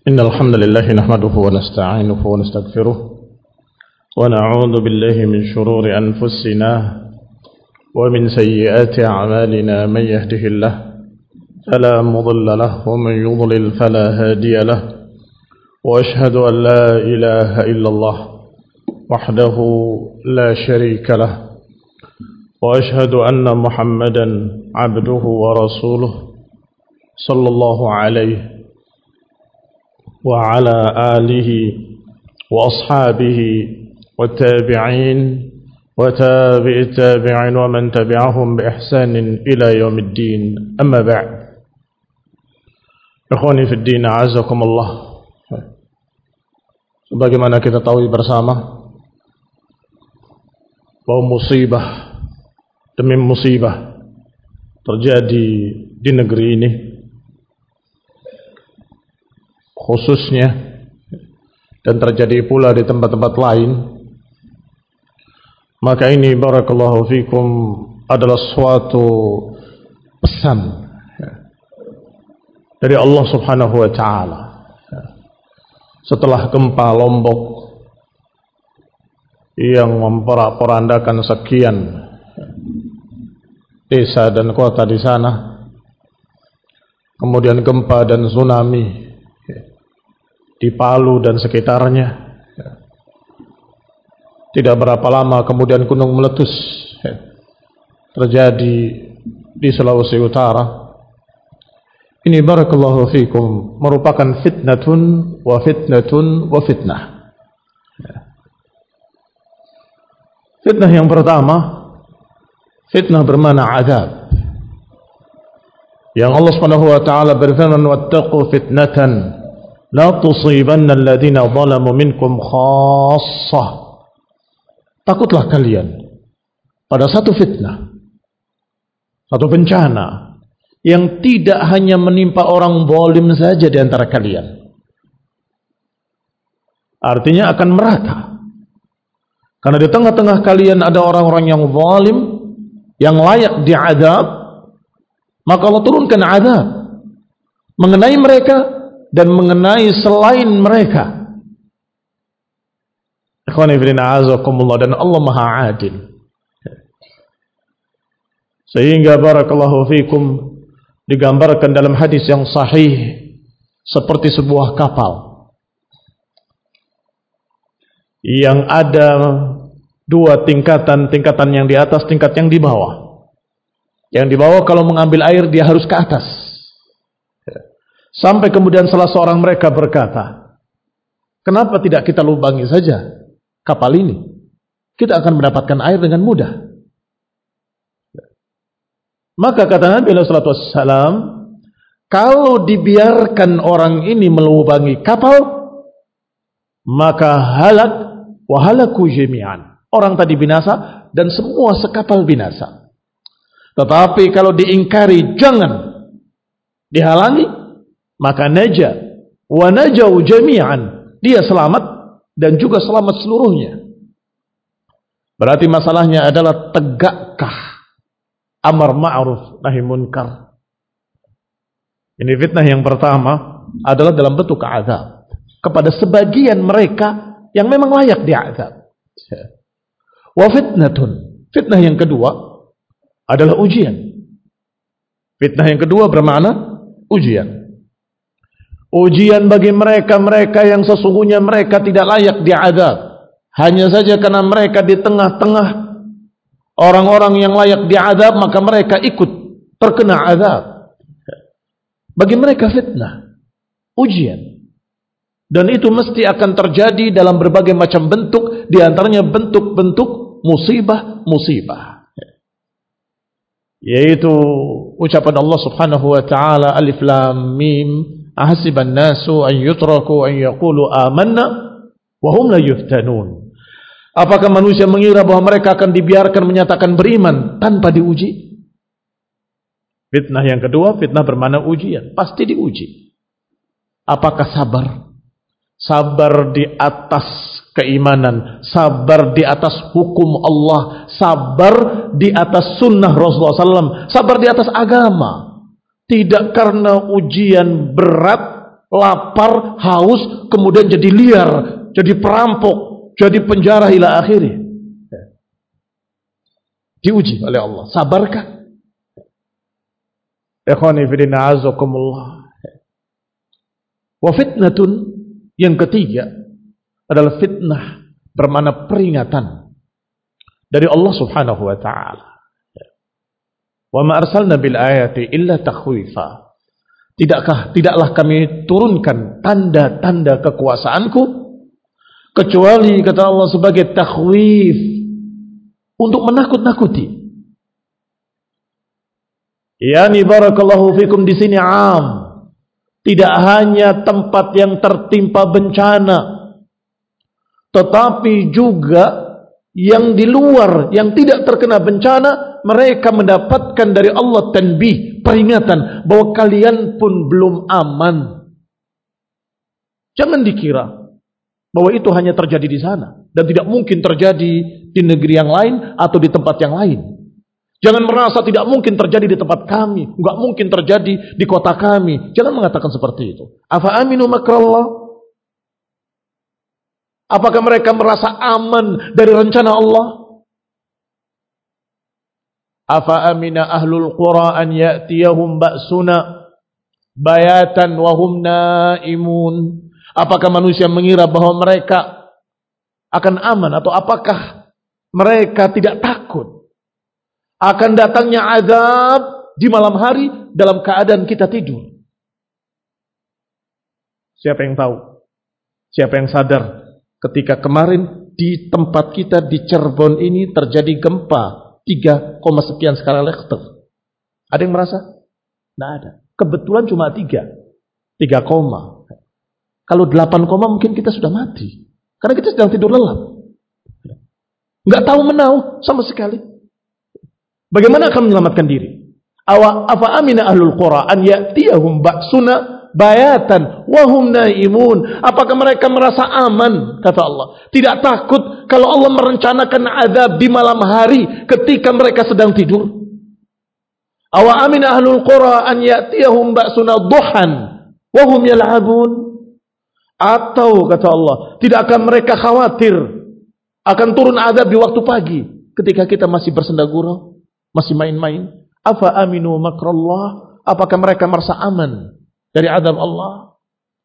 إن الحمد لله نحمده ونستعينه ونستغفره ونعوذ بالله من شرور أنفسنا ومن سيئات أعمالنا. من يهده الله فلا مضل له ومن يضلل فلا هادي له، وأشهد أن لا إله إلا الله وحده لا شريك له، وأشهد أن محمدا عبده ورسوله صلى الله عليه وعلى آله وأصحابه والتابعين وتابع التابعين ومن تبعهم بإحسان إلى يوم الدين. أما بعد، ikhwani fi din, a'azakumullah. Sebagaimana kita tahu bersama bahwa musibah demi musibah terjadi di negeri ini, khususnya dan terjadi pula di tempat-tempat lain. Maka ini barakallahu fikum adalah suatu pesan dari Allah Subhanahu wa ta'ala. Setelah gempa Lombok yang memporak-porandakan sekian desa dan kota di sana, kemudian gempa dan tsunami di Palu dan sekitarnya, tidak berapa lama kemudian gunung meletus terjadi di Sulawesi Utara. Ini barakallahu fikum merupakan fitnatun wa fitnatun wa fitnah. Fitnah yang pertama, fitnah bermakna azab, yang Allah Subhanahu wa ta'ala berfirman, wattaqu fitnatan la tusibanna alladhina zalamu minkum khassah. Takutlah kalian pada satu fitnah, satu bencana yang tidak hanya menimpa orang zalim saja di antara kalian. Artinya akan merata. Karena di tengah-tengah kalian ada orang-orang yang zalim, yang layak diazab, maka Allah turunkan azab mengenai mereka dan mengenai selain mereka. Ikhwani fillah, a'azakumullah, dan Allah Maha Adil. Sehingga barakallahu fikum digambarkan dalam hadis yang sahih seperti sebuah kapal yang ada dua tingkatan yang di atas, tingkat yang di bawah. Yang di bawah kalau mengambil air dia harus ke atas. Sampai kemudian salah seorang mereka berkata, kenapa tidak kita lubangi saja kapal ini? Kita akan mendapatkan air dengan mudah. Maka kata Nabi sallallahu alaihi wasallam, kalau dibiarkan orang ini melubangi kapal, maka halak wa halaku jami'an. Orang tadi binasa dan semua sekapal binasa. Tetapi kalau diingkari, jangan dihalangi, maka naja wa najau jami'an. Dia selamat dan juga selamat seluruhnya. Berarti masalahnya adalah tegakkah amar ma'ruf nahi munkar. Ini fitnah yang pertama adalah dalam bentuk azab kepada sebagian mereka yang memang layak diazab. Wa fitnatun, fitnah yang kedua adalah ujian. Fitnah yang kedua bermakna ujian. Ujian bagi mereka-mereka yang sesungguhnya mereka tidak layak diazab, hanya saja karena mereka di tengah-tengah orang-orang yang layak diazab, maka mereka ikut terkena azab. Bagi mereka fitnah, ujian. Dan itu mesti akan terjadi dalam berbagai macam bentuk, di antaranya bentuk-bentuk musibah-musibah. Yaitu ucapan Allah Subhanahu wa ta'ala, alif lam mim, ahasiban nasu an yutraku an yaqulu amanna wa hum la yuftanun. Apakah manusia mengira bahwa mereka akan dibiarkan menyatakan beriman tanpa diuji? Fitnah yang kedua, fitnah bermakna ujian. Pasti diuji. Apakah sabar? Sabar di atas keimanan, sabar di atas hukum Allah, sabar di atas sunnah Rasulullah SAW, sabar di atas agama. Tidak karena ujian berat lapar, haus, kemudian jadi liar, jadi perampok, jadi penjara ila akhirih. Diuji oleh Allah. Sabarkah? Ikhwani fillah azakumullah. Wa fitnatun, yang ketiga adalah fitnah bermakna peringatan dari Allah Subhanahu wa taala. Wa ma arsalna bil ayati illa takhwifa. Tidaklah kami turunkan tanda-tanda kekuasaanku kecuali, kata Allah, sebagai takhwif, untuk menakut-nakuti. Yani barakallahu fikum, di sini am. Tidak hanya tempat yang tertimpa bencana, tetapi juga yang di luar, yang tidak terkena bencana, mereka mendapatkan dari Allah tanbih, peringatan bahwa kalian pun belum aman. Jangan dikira bahwa itu hanya terjadi di sana dan tidak mungkin terjadi di negeri yang lain atau di tempat yang lain. Jangan merasa tidak mungkin terjadi di tempat kami, enggak mungkin terjadi di kota kami. Jangan mengatakan seperti itu. Afa aminu makrallah? Apakah mereka merasa aman dari rencana Allah? Afa amina ahlul qura an ya'tiyahum ba'suna bayatan wa hum naimun? Apakah manusia mengira bahwa mereka akan aman, atau apakah mereka tidak takut akan datangnya azab di malam hari dalam keadaan kita tidur? Siapa yang tahu? Siapa yang sadar ketika kemarin di tempat kita di Cirebon ini terjadi gempa 3, sekian skala Richter? Ada yang merasa? Tidak ada. Kebetulan cuma 3 koma. Kalau 8 koma mungkin kita sudah mati, karena kita sedang tidur lelap, nggak tahu menau sama sekali. Bagaimana akan menyelamatkan diri? Afa amina ahlul qura an ya'tiyahum ba'suna bayatan wa hum naimun? Apakah mereka merasa aman? Kata Allah, tidak takut kalau Allah merencanakan azab di malam hari ketika mereka sedang tidur? Awa amina ahlul qura an ya'tiyahum ba'suna duhan wa hum yal'abun? Atau, kata Allah, tidak akan mereka khawatir akan turun azab di waktu pagi ketika kita masih bersenda gurau, masih main-main? Afa aminu makrallah? Apakah mereka merasa aman dari azab Allah?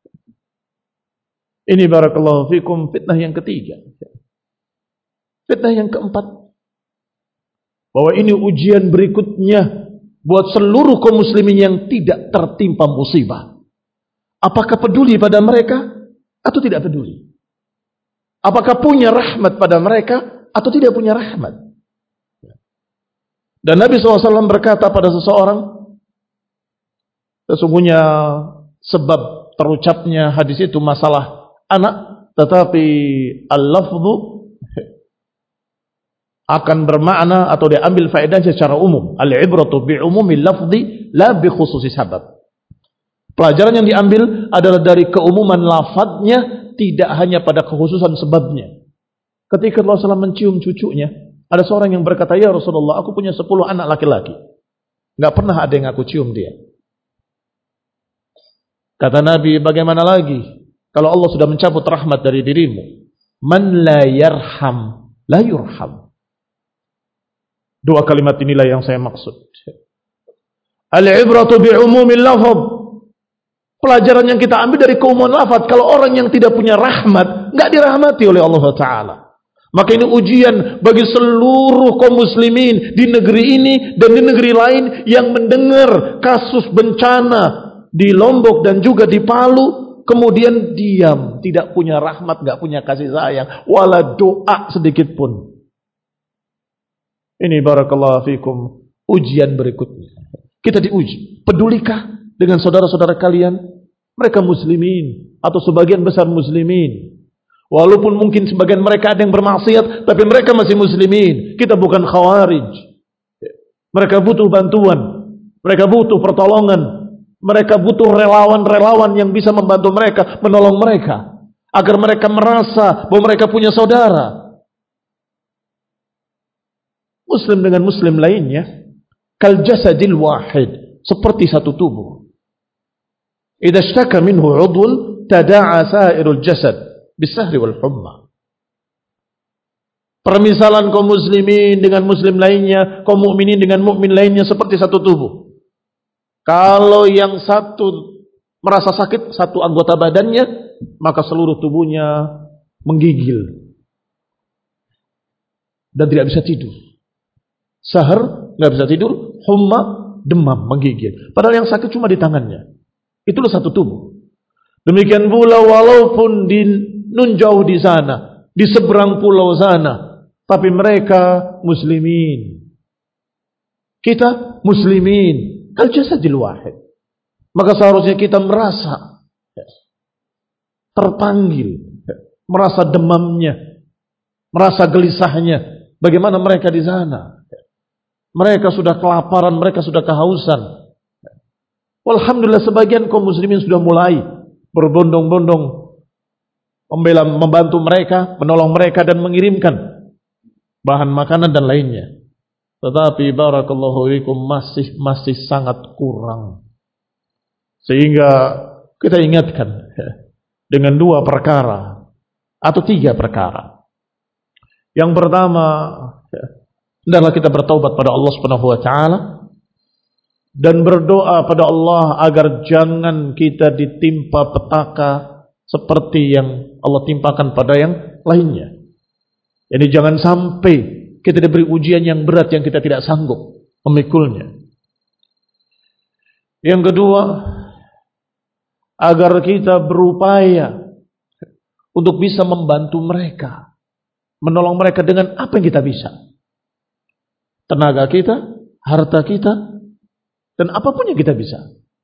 Ini barakallahu fikum fitnah yang ketiga. Fitnah yang keempat, bahwa ini ujian berikutnya buat seluruh kaum muslimin yang tidak tertimpa musibah. Apakah peduli pada mereka atau tidak peduli? Apakah punya rahmat pada mereka atau tidak punya rahmat? Dan Nabi SAW berkata pada seseorang, sesungguhnya sebab terucapnya hadis itu masalah anak, tetapi al-lafzu akan bermakna atau diambil faedah secara umum. Al-ibratu bi'umumil lafzi la bi khususi sabab. Pelajaran yang diambil adalah dari keumuman lafadznya, tidak hanya pada kekhususan sebabnya. Ketika Rasulullah SAW mencium cucunya, ada seorang yang berkata, ya Rasulullah, aku punya 10 anak laki-laki, nggak pernah ada yang aku cium dia. Kata Nabi, bagaimana lagi kalau Allah sudah mencabut rahmat dari dirimu? Man la yarham la yurham. 2 kalimat inilah yang saya maksud. Al-ibratu bi'umumil lafaz. Pelajaran yang kita ambil dari keumuman lafaz, kalau orang yang tidak punya rahmat, nggak dirahmati oleh Allah Ta'ala. Maka ini ujian bagi seluruh kaum muslimin di negeri ini dan di negeri lain yang mendengar kasus bencana di Lombok dan juga di Palu, kemudian diam, tidak punya rahmat, nggak punya kasih sayang, wala doa sedikit pun. Ini barakallahu fikum ujian berikutnya. Kita diuji. Pedulikah dengan saudara-saudara kalian? Mereka muslimin atau sebagian besar muslimin. Walaupun mungkin sebagian mereka ada yang bermaksiat, tapi mereka masih muslimin. Kita bukan khawarij. Mereka butuh bantuan, mereka butuh pertolongan, mereka butuh relawan-relawan yang bisa membantu mereka, menolong mereka, agar mereka merasa bahwa mereka punya saudara. Muslim dengan muslim lainnya, kal jasadil wahid, seperti satu tubuh. idza ishtaka minhu 'udwun tada'a sa'irul jasad bis-sahri wal humma. Permisalan kaum muslimin dengan muslim lainnya, kaum mukminin dengan mukmin lainnya seperti satu tubuh. Kalau yang satu merasa sakit satu anggota badannya, maka seluruh tubuhnya menggigil dan tidak bisa tidur. Sahar nggak bisa tidur, humma demam menggigil. Padahal yang sakit cuma di tangannya. Itulah satu tubuh. Demikian pula walaupun di nun jauh di sana, di seberang pulau sana, tapi mereka muslimin. Kita muslimin. Al-jasadil wahid. Maka seharusnya kita merasa terpanggil, merasa demamnya, merasa gelisahnya. Bagaimana mereka di sana? Mereka sudah kelaparan, mereka sudah kehausan. Alhamdulillah sebagian kaum muslimin sudah mulai berbondong-bondong membantu mereka, menolong mereka dan mengirimkan bahan makanan dan lainnya. Tetapi barakallahu fikum masih sangat kurang. Sehingga kita ingatkan dengan dua perkara atau tiga perkara. Yang pertama, hendaklah kita bertaubat pada Allah Subhanahu wa taala dan berdoa pada Allah agar jangan kita ditimpa petaka seperti yang Allah timpakan pada yang lainnya. Jadi jangan sampai kita diberi ujian yang berat yang kita tidak sanggup memikulnya. Yang kedua, agar kita berupaya untuk bisa membantu mereka, menolong mereka dengan apa yang kita bisa. Tenaga kita, harta kita, dan apapun yang kita bisa.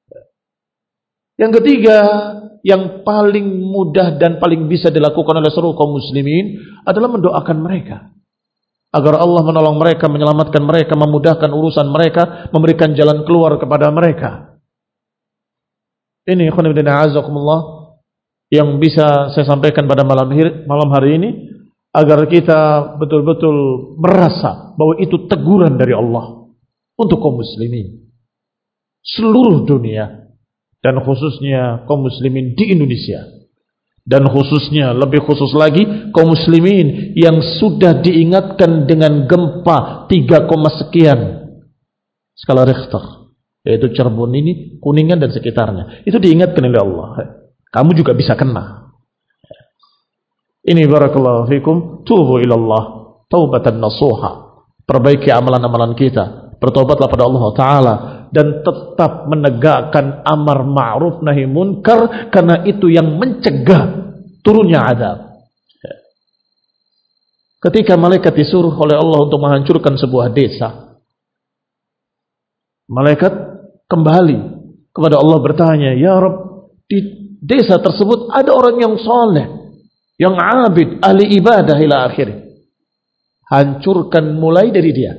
Yang ketiga, yang paling mudah dan paling bisa dilakukan oleh seluruh kaum muslimin adalah mendoakan mereka agar Allah menolong mereka, menyelamatkan mereka, memudahkan urusan mereka, memberikan jalan keluar kepada mereka. Ini ikhwan fillah azakumullah yang bisa saya sampaikan pada malam hari ini agar kita betul-betul merasa bahwa itu teguran dari Allah untuk kaum muslimin seluruh dunia dan khususnya kaum muslimin di Indonesia dan khususnya lebih khusus lagi kaum muslimin yang sudah diingatkan dengan gempa 3, sekian skala Richter, yaitu Cirebon ini, Kuningan dan sekitarnya. Itu diingatkan oleh Allah. Kamu juga bisa kena. Ini barakallahu fikum, tubu ilallah taubatan nasuha. Perbaiki amalan-amalan kita. Bertobatlah pada Allah Ta'ala dan tetap menegakkan amar ma'ruf nahi munkar, karena itu yang mencegah turunnya azab. Ketika malaikat disuruh oleh Allah untuk menghancurkan sebuah desa, malaikat kembali kepada Allah bertanya, "Ya Rabb, di desa tersebut ada orang yang soleh, yang abid, ahli ibadah ila akhir. Hancurkan mulai dari dia."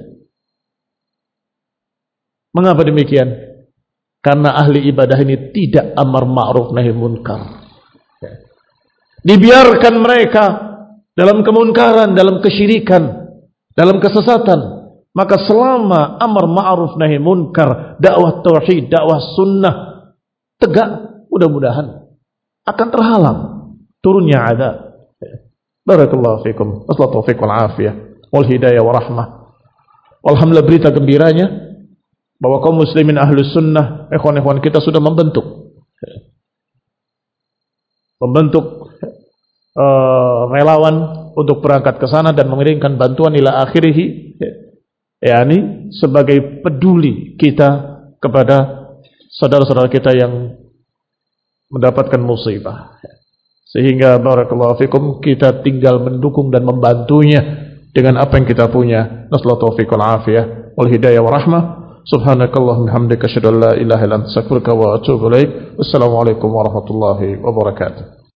Mengapa demikian? Karena ahli ibadah ini tidak amar ma'ruf nahi munkar. Dibiarkan mereka dalam kemunkaran, dalam kesyirikan, dalam kesesatan. Maka selama amar ma'ruf nahi munkar, dakwah tauhid, dakwah sunnah tegak, mudah-mudahan akan terhalang turunnya azab. Barakallahu fikum. Wassalatu taufiq wal afiyah wal hidayah wa rahmah. Alhamdulillah, berita gembiranya bahwa kaum muslimin ahlus sunnah, ikhwan-ikhwan kita sudah membentuk relawan untuk berangkat ke sana dan mengirimkan bantuan ila akhirih, yakni sebagai peduli kita kepada saudara-saudara kita yang mendapatkan musibah. Sehingga barakallahu fikum kita tinggal mendukung dan membantunya dengan apa yang kita punya. Nasallahu taufiq wal afiyah wal hidayah wa rahmah. Subhanakallahumma hamdika asyhadu an la ilaha illa anta astaghfiruka wa atubu ilaik. Wassalamualaikum warahmatullahi wabarakatuh.